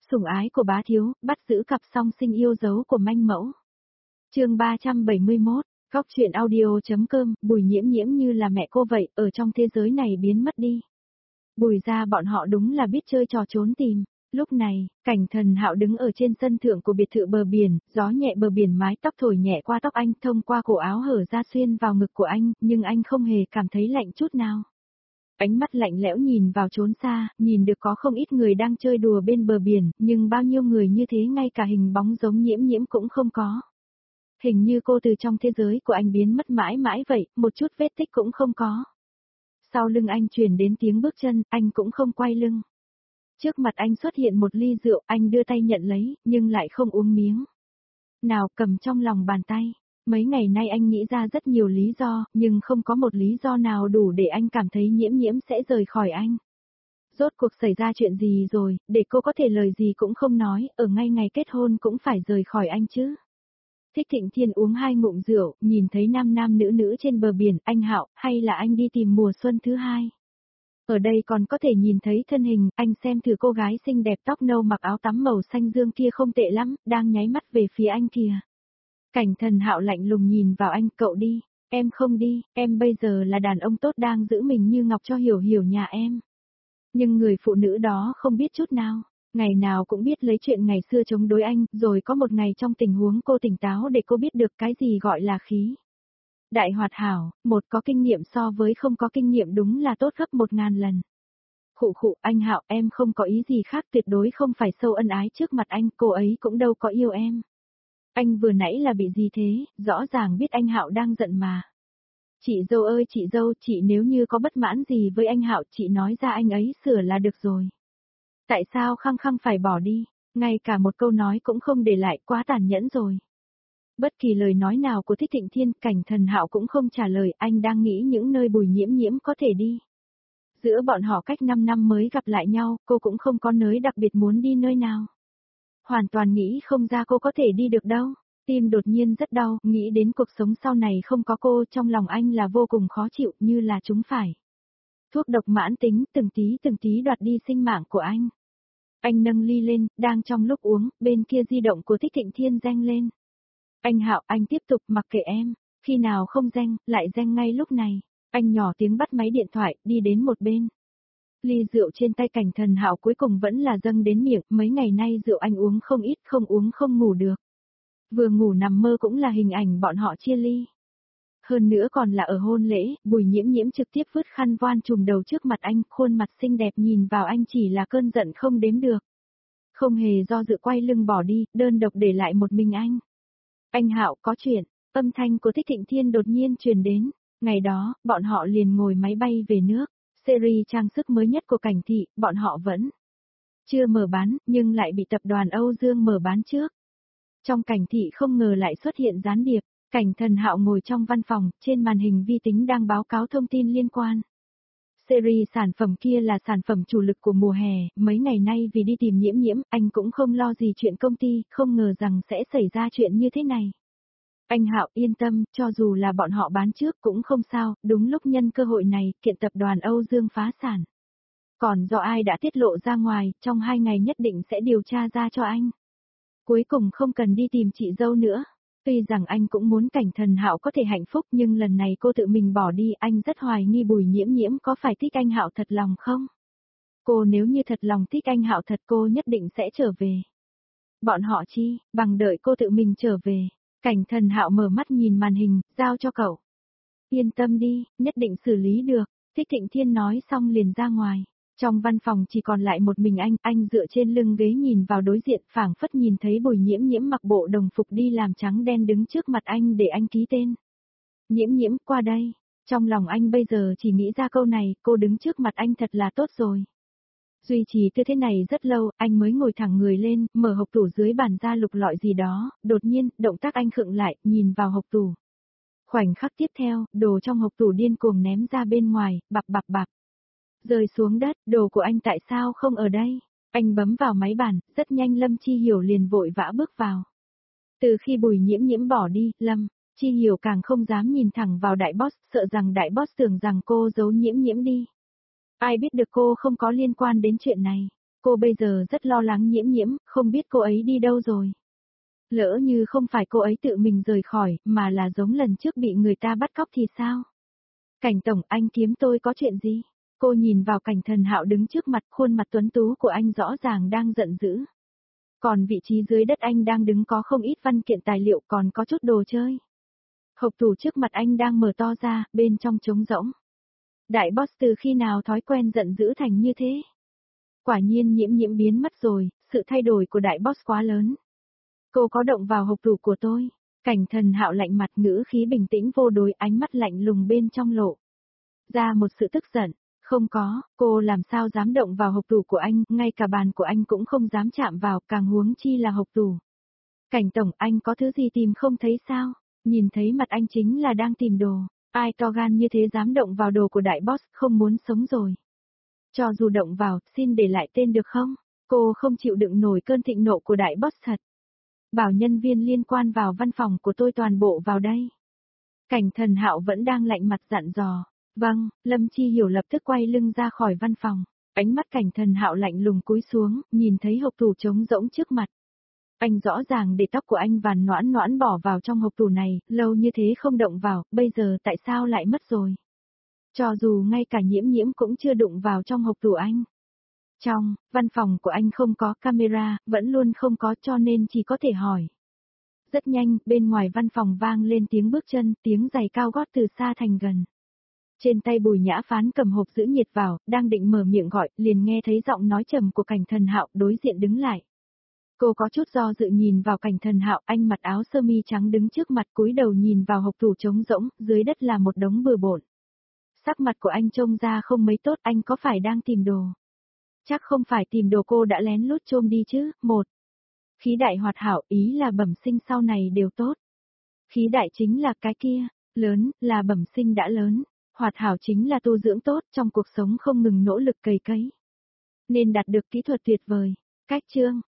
Sủng ái của bá thiếu, bắt giữ cặp song sinh yêu dấu của manh mẫu. Chương 371, Góc truyện audio.com, Bùi Nhiễm Nhiễm như là mẹ cô vậy, ở trong thế giới này biến mất đi. Bùi ra bọn họ đúng là biết chơi trò trốn tìm. Lúc này, Cảnh Thần Hạo đứng ở trên sân thượng của biệt thự bờ biển, gió nhẹ bờ biển mái tóc thổi nhẹ qua tóc anh, thông qua cổ áo hở ra xuyên vào ngực của anh, nhưng anh không hề cảm thấy lạnh chút nào. Ánh mắt lạnh lẽo nhìn vào chốn xa, nhìn được có không ít người đang chơi đùa bên bờ biển, nhưng bao nhiêu người như thế ngay cả hình bóng giống Nhiễm Nhiễm cũng không có. Hình như cô từ trong thế giới của anh biến mất mãi mãi vậy, một chút vết tích cũng không có. Sau lưng anh truyền đến tiếng bước chân, anh cũng không quay lưng. Trước mặt anh xuất hiện một ly rượu, anh đưa tay nhận lấy, nhưng lại không uống miếng. Nào, cầm trong lòng bàn tay. Mấy ngày nay anh nghĩ ra rất nhiều lý do, nhưng không có một lý do nào đủ để anh cảm thấy Nhiễm Nhiễm sẽ rời khỏi anh. Rốt cuộc xảy ra chuyện gì rồi, để cô có thể lời gì cũng không nói, ở ngay ngày kết hôn cũng phải rời khỏi anh chứ. Thích Thịnh Thiên uống 2 ngụm rượu, nhìn thấy nam nam nữ nữ trên bờ biển, anh Hạo, hay là anh đi tìm mùa xuân thứ hai? Ở đây còn có thể nhìn thấy thân hình, anh xem thử cô gái xinh đẹp tóc nâu mặc áo tắm màu xanh dương kia không tệ lắm, đang nháy mắt về phía anh kìa. Cảnh Thần Hạo lạnh lùng nhìn vào anh, cậu đi, em không đi, em bây giờ là đàn ông tốt đang giữ mình như ngọc cho Hiểu Hiểu nhà em. Nhưng người phụ nữ đó không biết chút nào, ngày nào cũng biết lấy chuyện ngày xưa chống đối anh, rồi có một ngày trong tình huống cô tỉnh táo để cô biết được cái gì gọi là khí. Đại hoạt hảo, một có kinh nghiệm so với không có kinh nghiệm đúng là tốt gấp 1000 lần. Khụ, anh Hạo, em không có ý gì khác, tuyệt đối không phải sâu ân ái trước mặt anh, cô ấy cũng đâu có yêu em. Anh vừa nãy là bị gì thế, rõ ràng biết anh Hạo đang giận mà. Chị dâu ơi chị dâu, chị nếu như có bất mãn gì với anh Hạo, chị nói ra anh ấy sửa là được rồi. Tại sao khăng khăng phải bỏ đi, ngay cả một câu nói cũng không để lại, quá tàn nhẫn rồi. Bất kỳ lời nói nào của Thích Thịnh Thiên, Cảnh Thần Hạo cũng không trả lời, anh đang nghĩ những nơi Bùi Nhiễm Nhiễm có thể đi. Giữa bọn họ cách 5 năm mới gặp lại nhau, cô cũng không có nơi đặc biệt muốn đi nơi nào. Hoàn toàn nghĩ không ra cô có thể đi được đâu. Tim đột nhiên rất đau, nghĩ đến cuộc sống sau này không có cô, trong lòng anh là vô cùng khó chịu, như là chúng phải. Thuốc độc mãn tính từng tí đoạt đi sinh mạng của anh. Anh nâng ly lên, đang trong lúc uống, bên kia di động của Thích Thịnh Thiên reng lên. Anh Hạo, anh tiếp tục mặc kệ em, khi nào không reng, lại reng ngay lúc này. Anh nhỏ tiếng bắt máy điện thoại, đi đến một bên. Ly rượu trên tay Cảnh Thần Hạo cuối cùng vẫn là dâng đến miệng, mấy ngày nay rượu anh uống không ít, không uống không ngủ được. Vừa ngủ nằm mơ cũng là hình ảnh bọn họ chia ly. Hơn nữa còn là ở hôn lễ, Bùi Nhiễm Nhiễm trực tiếp vứt khăn voan trùm đầu trước mặt anh, khuôn mặt xinh đẹp nhìn vào anh chỉ là cơn giận không đếm được. Không hề do dự quay lưng bỏ đi, đơn độc để lại một mình anh. Anh Hạo, có chuyện, âm thanh của Thích Thịnh Thiên đột nhiên truyền đến. Ngày đó, bọn họ liền ngồi máy bay về nước. Series trang sức mới nhất của Cảnh thị, bọn họ vẫn chưa mở bán, nhưng lại bị tập đoàn Âu Dương mở bán trước. Trong Cảnh thị không ngờ lại xuất hiện gián điệp. Cảnh Thần Hạo ngồi trong văn phòng, trên màn hình vi tính đang báo cáo thông tin liên quan. Series sản phẩm kia là sản phẩm chủ lực của mùa hè, mấy ngày nay vì đi tìm Nhiễm Nhiễm, anh cũng không lo gì chuyện công ty, không ngờ rằng sẽ xảy ra chuyện như thế này. Anh Hạo yên tâm, cho dù là bọn họ bán trước cũng không sao, đúng lúc nhân cơ hội này, kiện tập đoàn Âu Dương phá sản. Còn do ai đã tiết lộ ra ngoài, trong 2 ngày nhất định sẽ điều tra ra cho anh. Cuối cùng không cần đi tìm chị dâu nữa. Tuy rằng anh cũng muốn Cảnh Thần Hạo có thể hạnh phúc, nhưng lần này cô tự mình bỏ đi, anh rất hoài nghi Bùi Nhiễm Nhiễm có phải thích anh Hạo thật lòng không? Cô nếu như thật lòng thích anh Hạo thật cô nhất định sẽ trở về. Bọn họ chi, bằng đợi cô tự mình trở về. Cảnh Thần Hạo mở mắt nhìn màn hình, giao cho cậu. Yên tâm đi, nhất định xử lý được. Thích Thịnh Thiên nói xong liền ra ngoài. Trong văn phòng chỉ còn lại một mình anh dựa trên lưng ghế nhìn vào đối diện, phảng phất nhìn thấy Bùi Nhiễm Nhiễm mặc bộ đồng phục đi làm trắng đen đứng trước mặt anh để anh ký tên. Nhiễm Nhiễm, qua đây. Trong lòng anh bây giờ chỉ nghĩ ra câu này, cô đứng trước mặt anh thật là tốt rồi. Duy trì tư thế này rất lâu, anh mới ngồi thẳng người lên, mở hộc tủ dưới bàn ra lục lọi gì đó, đột nhiên, động tác anh khựng lại, nhìn vào hộc tủ. Khoảnh khắc tiếp theo, đồ trong hộc tủ điên cuồng ném ra bên ngoài, bạp. Rơi xuống đất, đồ của anh tại sao không ở đây? Anh bấm vào máy bàn, rất nhanh Lâm Chi Hiểu liền vội vã bước vào. Từ khi Bùi Nhiễm Nhiễm bỏ đi, Lâm Chi Hiểu càng không dám nhìn thẳng vào đại boss, sợ rằng đại boss tưởng rằng cô giấu Nhiễm Nhiễm đi. Ai biết được cô không có liên quan đến chuyện này. Cô bây giờ rất lo lắng Nhiễm Nhiễm, không biết cô ấy đi đâu rồi. Lỡ như không phải cô ấy tự mình rời khỏi, mà là giống lần trước bị người ta bắt cóc thì sao? Cảnh tổng, anh kiếm tôi có chuyện gì? Cô nhìn vào Cảnh Thần Hạo đứng trước mặt, khuôn mặt tuấn tú của anh rõ ràng đang giận dữ. Còn vị trí dưới đất anh đang đứng có không ít văn kiện tài liệu, còn có chút đồ chơi. Hộp tủ trước mặt anh đang mở to ra, bên trong trống rỗng. Đại boss từ khi nào thói quen giận dữ thành như thế? Quả nhiên Nhiễm Nhiễm biến mất rồi, sự thay đổi của đại boss quá lớn. Cô có động vào hộp tủ của tôi. Cảnh Thần Hạo lạnh mặt, ngữ khí bình tĩnh vô đối, ánh mắt lạnh lùng bên trong lộ ra một sự tức giận. Không có, cô làm sao dám động vào hộp tủ của anh, ngay cả bàn của anh cũng không dám chạm vào, càng huống chi là hộp tủ. Cảnh tổng, anh có thứ gì tìm không thấy sao? Nhìn thấy mặt anh chính là đang tìm đồ. Ai to gan như thế dám động vào đồ của đại boss, không muốn sống rồi. Cho dù động vào, xin để lại tên được không? Cô không chịu đựng nổi cơn thịnh nộ của đại boss thật. Bảo nhân viên liên quan vào văn phòng của tôi toàn bộ vào đây. Cảnh Thần Hạo vẫn đang lạnh mặt dặn dò. Vâng, Lâm Chi Hiểu lập tức quay lưng ra khỏi văn phòng. Ánh mắt Cảnh Thần Hạo lạnh lùng cúi xuống, nhìn thấy hộp tủ trống rỗng trước mặt. Anh rõ ràng để tóc của anh vàn noãn noãn bỏ vào trong hộp tủ này, lâu như thế không động vào, bây giờ tại sao lại mất rồi? Cho dù ngay cả Nhiễm Nhiễm cũng chưa đụng vào trong hộp tủ anh. Trong văn phòng của anh không có camera, vẫn luôn không có, cho nên chỉ có thể hỏi. Rất nhanh, bên ngoài văn phòng vang lên tiếng bước chân, tiếng giày cao gót từ xa thành gần. Trên tay Bùi Nhã Phán cầm hộp giữ nhiệt vào, đang định mở miệng gọi, liền nghe thấy giọng nói trầm của Cảnh Thần Hạo đối diện đứng lại. Cô có chút do dự nhìn vào Cảnh Thần Hạo, anh mặc áo sơ mi trắng đứng trước mặt, cúi đầu nhìn vào hộp tủ trống rỗng, dưới đất là một đống bừa bộn. Sắc mặt của anh trông ra không mấy tốt, anh có phải đang tìm đồ? Chắc không phải tìm đồ, cô đã lén lút chôm đi chứ. Một, khí đại hoạt hảo, ý là bẩm sinh sau này đều tốt. Khí đại chính là cái kia, lớn, là bẩm sinh đã lớn. Hoạt hảo chính là tu dưỡng tốt, trong cuộc sống không ngừng nỗ lực cày cấy. Nên đạt được kỹ thuật tuyệt vời. Cách chương,